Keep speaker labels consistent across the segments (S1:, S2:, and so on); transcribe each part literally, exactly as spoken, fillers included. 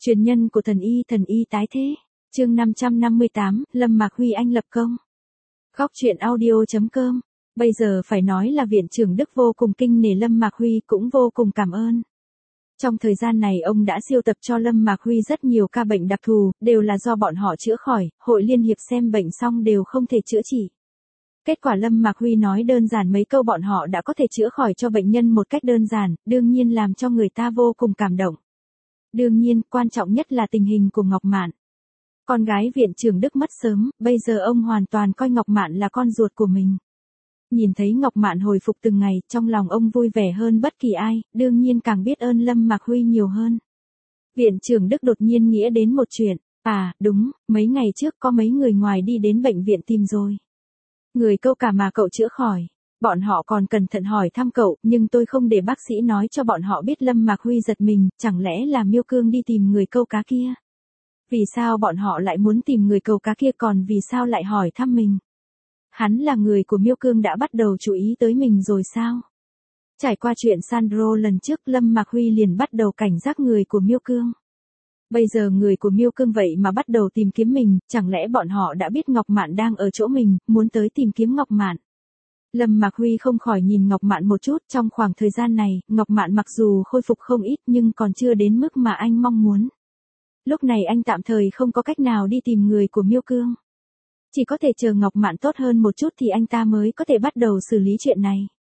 S1: Truyền nhân của thần y, thần y tái thế. Chương năm trăm năm mươi tám, Lâm Mạc Huy anh lập công. Góc truyện audio chấm com. Bây giờ phải nói là viện trưởng Đức vô cùng kinh nể Lâm Mạc Huy, cũng vô cùng cảm ơn. Trong thời gian này ông đã siêu tập cho Lâm Mạc Huy rất nhiều ca bệnh đặc thù, đều là do bọn họ chữa khỏi, hội liên hiệp xem bệnh xong đều không thể chữa trị. Kết quả Lâm Mạc Huy nói đơn giản mấy câu bọn họ đã có thể chữa khỏi cho bệnh nhân một cách đơn giản, đương nhiên làm cho người ta vô cùng cảm động. Đương nhiên, quan trọng nhất là tình hình của Ngọc Mạn. Con gái viện trưởng Đức mất sớm, bây giờ ông hoàn toàn coi Ngọc Mạn là con ruột của mình. Nhìn thấy Ngọc Mạn hồi phục từng ngày, trong lòng ông vui vẻ hơn bất kỳ ai, đương nhiên càng biết ơn Lâm Mạc Huy nhiều hơn. Viện trưởng Đức đột nhiên nghĩ đến một chuyện, à, đúng, mấy ngày trước có mấy người ngoài đi đến bệnh viện tìm rồi. Người câu cả mà cậu chữa khỏi. Bọn họ còn cẩn thận hỏi thăm cậu, nhưng tôi không để bác sĩ nói cho bọn họ biết. Lâm Mạc Huy giật mình, chẳng lẽ là Miêu Cương đi tìm người câu cá kia? Vì sao bọn họ lại muốn tìm người câu cá kia, còn vì sao lại hỏi thăm mình? Hắn là người của Miêu Cương đã bắt đầu chú ý tới mình rồi sao? Trải qua chuyện Sandro lần trước, Lâm Mạc Huy liền bắt đầu cảnh giác người của Miêu Cương. Bây giờ người của Miêu Cương vậy mà bắt đầu tìm kiếm mình, chẳng lẽ bọn họ đã biết Ngọc Mạn đang ở chỗ mình, muốn tới tìm kiếm Ngọc Mạn? Lâm Mạc Huy không khỏi nhìn Ngọc Mạn một chút. Trong khoảng thời gian này, Ngọc Mạn mặc dù khôi phục không ít nhưng còn chưa đến mức mà anh mong muốn. Lúc này anh tạm thời không có cách nào đi tìm người của Miêu Cương. Chỉ có thể chờ Ngọc Mạn tốt hơn một chút thì anh ta mới có thể bắt đầu xử lý chuyện này.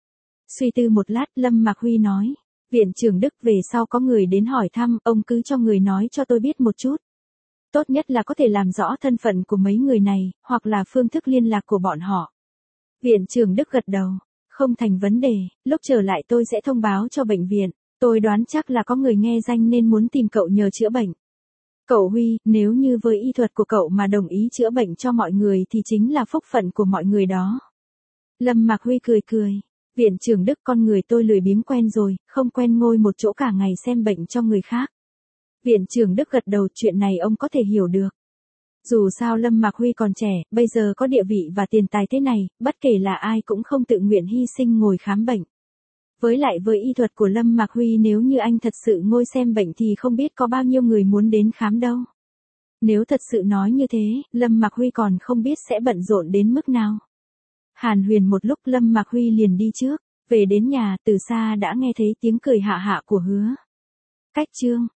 S1: Suy tư một lát, Lâm Mạc Huy nói, viện trưởng Đức về sau có người đến hỏi thăm, ông cứ cho người nói cho tôi biết một chút. Tốt nhất là có thể làm rõ thân phận của mấy người này, hoặc là phương thức liên lạc của bọn họ. Viện trưởng Đức gật đầu, không thành vấn đề, lúc trở lại tôi sẽ thông báo cho bệnh viện, tôi đoán chắc là có người nghe danh nên muốn tìm cậu nhờ chữa bệnh. Cậu Huy, nếu như với y thuật của cậu mà đồng ý chữa bệnh cho mọi người thì chính là phúc phận của mọi người đó. Lâm Mạc Huy cười cười, viện trưởng Đức, con người tôi lười biếng quen rồi, không quen ngồi một chỗ cả ngày xem bệnh cho người khác. Viện trưởng Đức gật đầu, chuyện này ông có thể hiểu được. Dù sao Lâm Mạc Huy còn trẻ, bây giờ có địa vị và tiền tài thế này, bất kể là ai cũng không tự nguyện hy sinh ngồi khám bệnh. Với lại với y thuật của Lâm Mạc Huy, nếu như anh thật sự ngồi xem bệnh thì không biết có bao nhiêu người muốn đến khám đâu. Nếu thật sự nói như thế, Lâm Mạc Huy còn không biết sẽ bận rộn đến mức nào. Hàn huyên một lúc, Lâm Mạc Huy liền đi trước, về đến nhà, từ xa đã nghe thấy tiếng cười hạ hạ của Hứa Cách Trương.